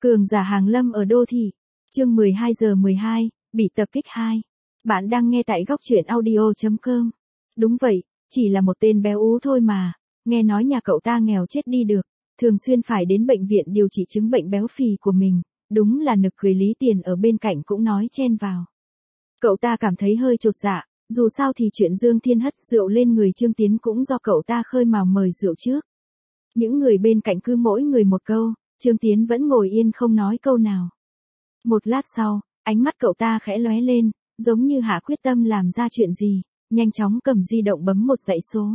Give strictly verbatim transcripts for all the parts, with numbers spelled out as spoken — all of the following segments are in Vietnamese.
Cường giả hàng lâm ở đô thị. Chương mười hai giờ mười hai, bị tập kích hai. Bạn đang nghe tại góc truyện audio chấm com. Đúng vậy, chỉ là một tên béo ú thôi mà, nghe nói nhà cậu ta nghèo chết đi được, thường xuyên phải đến bệnh viện điều trị chứng bệnh béo phì của mình, đúng là nực cười. Lý Tiền ở bên cạnh cũng nói chen vào. Cậu ta cảm thấy hơi chột dạ, dù sao thì chuyện Dương Thiên hất rượu lên người Trương Tiến cũng do cậu ta khơi mào mời rượu trước. Những người bên cạnh cứ mỗi người một câu, Trương Tiến vẫn ngồi yên không nói câu nào. Một lát sau, ánh mắt cậu ta khẽ lóe lên, giống như hạ quyết tâm làm ra chuyện gì, nhanh chóng cầm di động bấm một dãy số.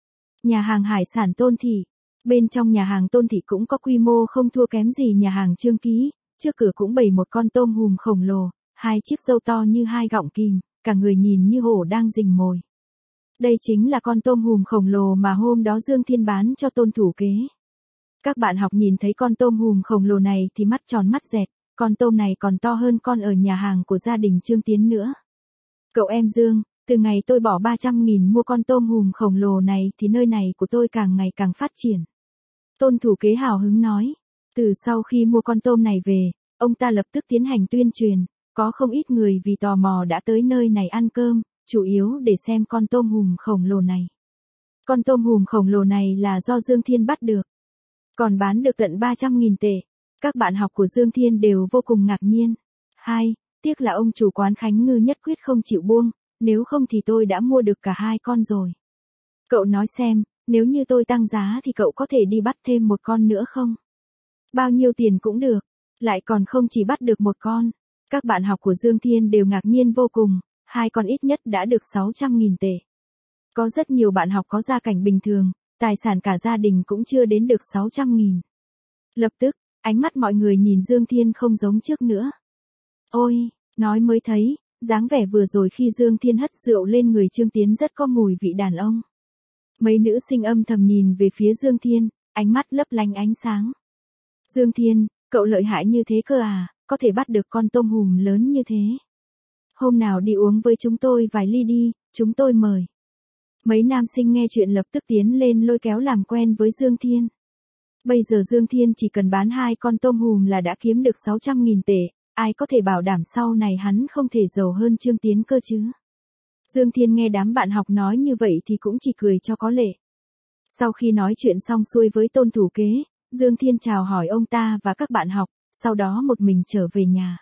Nhà hàng hải sản Tôn Thị. Bên trong nhà hàng Tôn Thị cũng có quy mô không thua kém gì nhà hàng Trương Ký, trước cửa cũng bày một con tôm hùm khổng lồ, hai chiếc râu to như hai gọng kìm, cả người nhìn như hổ đang rình mồi. Đây chính là con tôm hùm khổng lồ mà hôm đó Dương Thiên bán cho Tôn Thủ Kế. Các bạn học nhìn thấy con tôm hùm khổng lồ này thì mắt tròn mắt dẹt, con tôm này còn to hơn con ở nhà hàng của gia đình Trương Tiến nữa. Cậu em Dương, từ ngày tôi bỏ ba trăm nghìn mua con tôm hùm khổng lồ này thì nơi này của tôi càng ngày càng phát triển. Tôn Thủ Kế hào hứng nói, từ sau khi mua con tôm này về, ông ta lập tức tiến hành tuyên truyền, có không ít người vì tò mò đã tới nơi này ăn cơm, chủ yếu để xem con tôm hùm khổng lồ này. Con tôm hùm khổng lồ này là do Dương Thiên bắt được, còn bán được tận ba trăm nghìn tệ. Các bạn học của Dương Thiên đều vô cùng ngạc nhiên. Hai, tiếc là ông chủ quán Khánh Ngư nhất quyết không chịu buông, nếu không thì tôi đã mua được cả hai con rồi. Cậu nói xem, nếu như tôi tăng giá thì cậu có thể đi bắt thêm một con nữa không? Bao nhiêu tiền cũng được, lại còn không chỉ bắt được một con. Các bạn học của Dương Thiên đều ngạc nhiên vô cùng, hai con ít nhất đã được sáu trăm nghìn tệ. Có rất nhiều bạn học có gia cảnh bình thường, tài sản cả gia đình cũng chưa đến được sáu trăm nghìn. Lập tức, ánh mắt mọi người nhìn Dương Thiên không giống trước nữa. Ôi, nói mới thấy, dáng vẻ vừa rồi khi Dương Thiên hất rượu lên người Trương Tiến rất có mùi vị đàn ông. Mấy nữ sinh âm thầm nhìn về phía Dương Thiên, ánh mắt lấp lánh ánh sáng. Dương Thiên, cậu lợi hại như thế cơ à, có thể bắt được con tôm hùm lớn như thế. Hôm nào đi uống với chúng tôi vài ly đi, chúng tôi mời. Mấy nam sinh nghe chuyện lập tức tiến lên lôi kéo làm quen với Dương Thiên. Bây giờ Dương Thiên chỉ cần bán hai con tôm hùm là đã kiếm được sáu trăm nghìn tệ, ai có thể bảo đảm sau này hắn không thể giàu hơn Trương Tiến cơ chứ. Dương Thiên nghe đám bạn học nói như vậy thì cũng chỉ cười cho có lệ. Sau khi nói chuyện xong xuôi với Tôn Thủ Kế, Dương Thiên chào hỏi ông ta và các bạn học, sau đó một mình trở về nhà.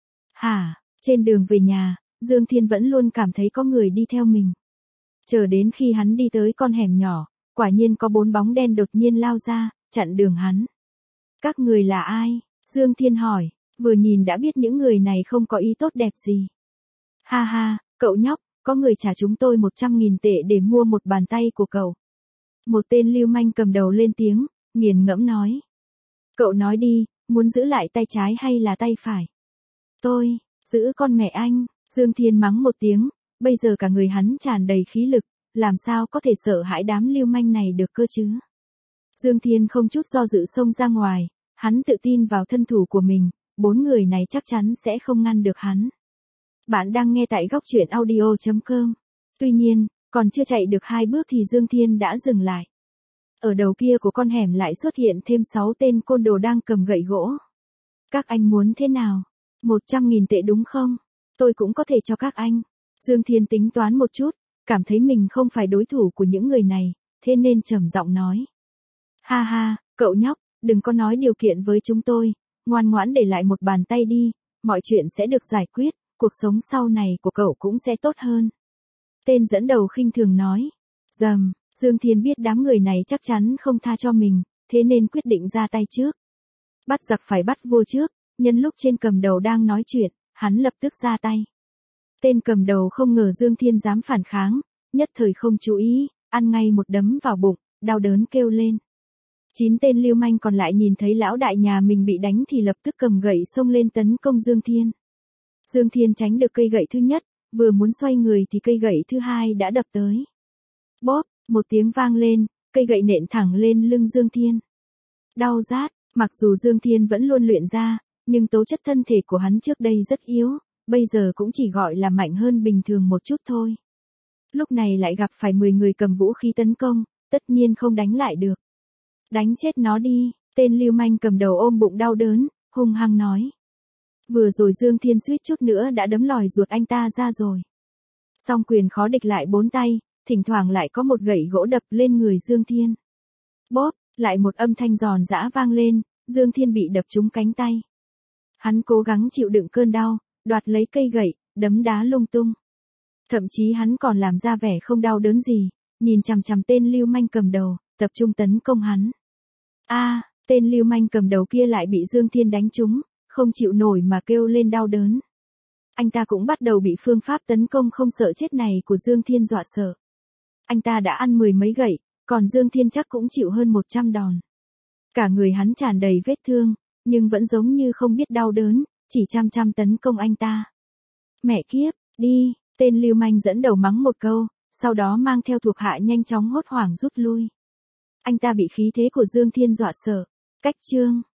Hả, trên đường về nhà, Dương Thiên vẫn luôn cảm thấy có người đi theo mình. Chờ đến khi hắn đi tới con hẻm nhỏ, quả nhiên có bốn bóng đen đột nhiên lao ra, chặn đường hắn. Các người là ai? Dương Thiên hỏi, vừa nhìn đã biết những người này không có ý tốt đẹp gì. Ha ha, cậu nhóc, có người trả chúng tôi một trăm nghìn tệ để mua một bàn tay của cậu. Một tên lưu manh cầm đầu lên tiếng, nghiền ngẫm nói. Cậu nói đi, muốn giữ lại tay trái hay là tay phải? Tôi, giữ con mẹ anh, Dương Thiên mắng một tiếng, bây giờ cả người hắn tràn đầy khí lực, làm sao có thể sợ hãi đám lưu manh này được cơ chứ? Dương Thiên không chút do dự xông ra ngoài, hắn tự tin vào thân thủ của mình, bốn người này chắc chắn sẽ không ngăn được hắn. Bạn đang nghe tại góc truyện audio chấm com. Tuy nhiên, còn chưa chạy được hai bước thì Dương Thiên đã dừng lại. Ở đầu kia của con hẻm lại xuất hiện thêm sáu tên côn đồ đang cầm gậy gỗ. Các anh muốn thế nào? một trăm nghìn tệ đúng không? Tôi cũng có thể cho các anh. Dương Thiên tính toán một chút, cảm thấy mình không phải đối thủ của những người này, thế nên trầm giọng nói. Ha ha, cậu nhóc, đừng có nói điều kiện với chúng tôi, ngoan ngoãn để lại một bàn tay đi, mọi chuyện sẽ được giải quyết, cuộc sống sau này của cậu cũng sẽ tốt hơn. Tên dẫn đầu khinh thường nói. Dầm, Dương Thiên biết đám người này chắc chắn không tha cho mình, thế nên quyết định ra tay trước. Bắt giặc phải bắt vua trước, nhân lúc trên cầm đầu đang nói chuyện, hắn lập tức ra tay. Tên cầm đầu không ngờ Dương Thiên dám phản kháng, nhất thời không chú ý, ăn ngay một đấm vào bụng, đau đớn kêu lên. Chín tên lưu manh còn lại nhìn thấy lão đại nhà mình bị đánh thì lập tức cầm gậy xông lên tấn công Dương Thiên. Dương Thiên tránh được cây gậy thứ nhất, vừa muốn xoay người thì cây gậy thứ hai đã đập tới. Bóp, một tiếng vang lên, cây gậy nện thẳng lên lưng Dương Thiên. Đau rát, mặc dù Dương Thiên vẫn luôn luyện ra, nhưng tố chất thân thể của hắn trước đây rất yếu, bây giờ cũng chỉ gọi là mạnh hơn bình thường một chút thôi. Lúc này lại gặp phải mười người cầm vũ khí tấn công, tất nhiên không đánh lại được. Đánh chết nó đi, tên lưu manh cầm đầu ôm bụng đau đớn, hung hăng nói. Vừa rồi Dương Thiên suýt chút nữa đã đấm lòi ruột anh ta ra rồi. Song quyền khó địch lại bốn tay, thỉnh thoảng lại có một gậy gỗ đập lên người Dương Thiên. Bóp, lại một âm thanh giòn giã vang lên, Dương Thiên bị đập trúng cánh tay. Hắn cố gắng chịu đựng cơn đau, đoạt lấy cây gậy, đấm đá lung tung. Thậm chí hắn còn làm ra vẻ không đau đớn gì, nhìn chằm chằm tên lưu manh cầm đầu, tập trung tấn công hắn. A, à, tên lưu manh cầm đầu kia lại bị Dương Thiên đánh trúng, không chịu nổi mà kêu lên đau đớn. Anh ta cũng bắt đầu bị phương pháp tấn công không sợ chết này của Dương Thiên dọa sợ. Anh ta đã ăn mười mấy gậy, còn Dương Thiên chắc cũng chịu hơn một trăm đòn. Cả người hắn tràn đầy vết thương, nhưng vẫn giống như không biết đau đớn, chỉ chăm chăm tấn công anh ta. Mẹ kiếp, đi, tên lưu manh dẫn đầu mắng một câu, sau đó mang theo thuộc hạ nhanh chóng hốt hoảng rút lui. Anh ta bị khí thế của Dương Thiên dọa sợ. Cách chương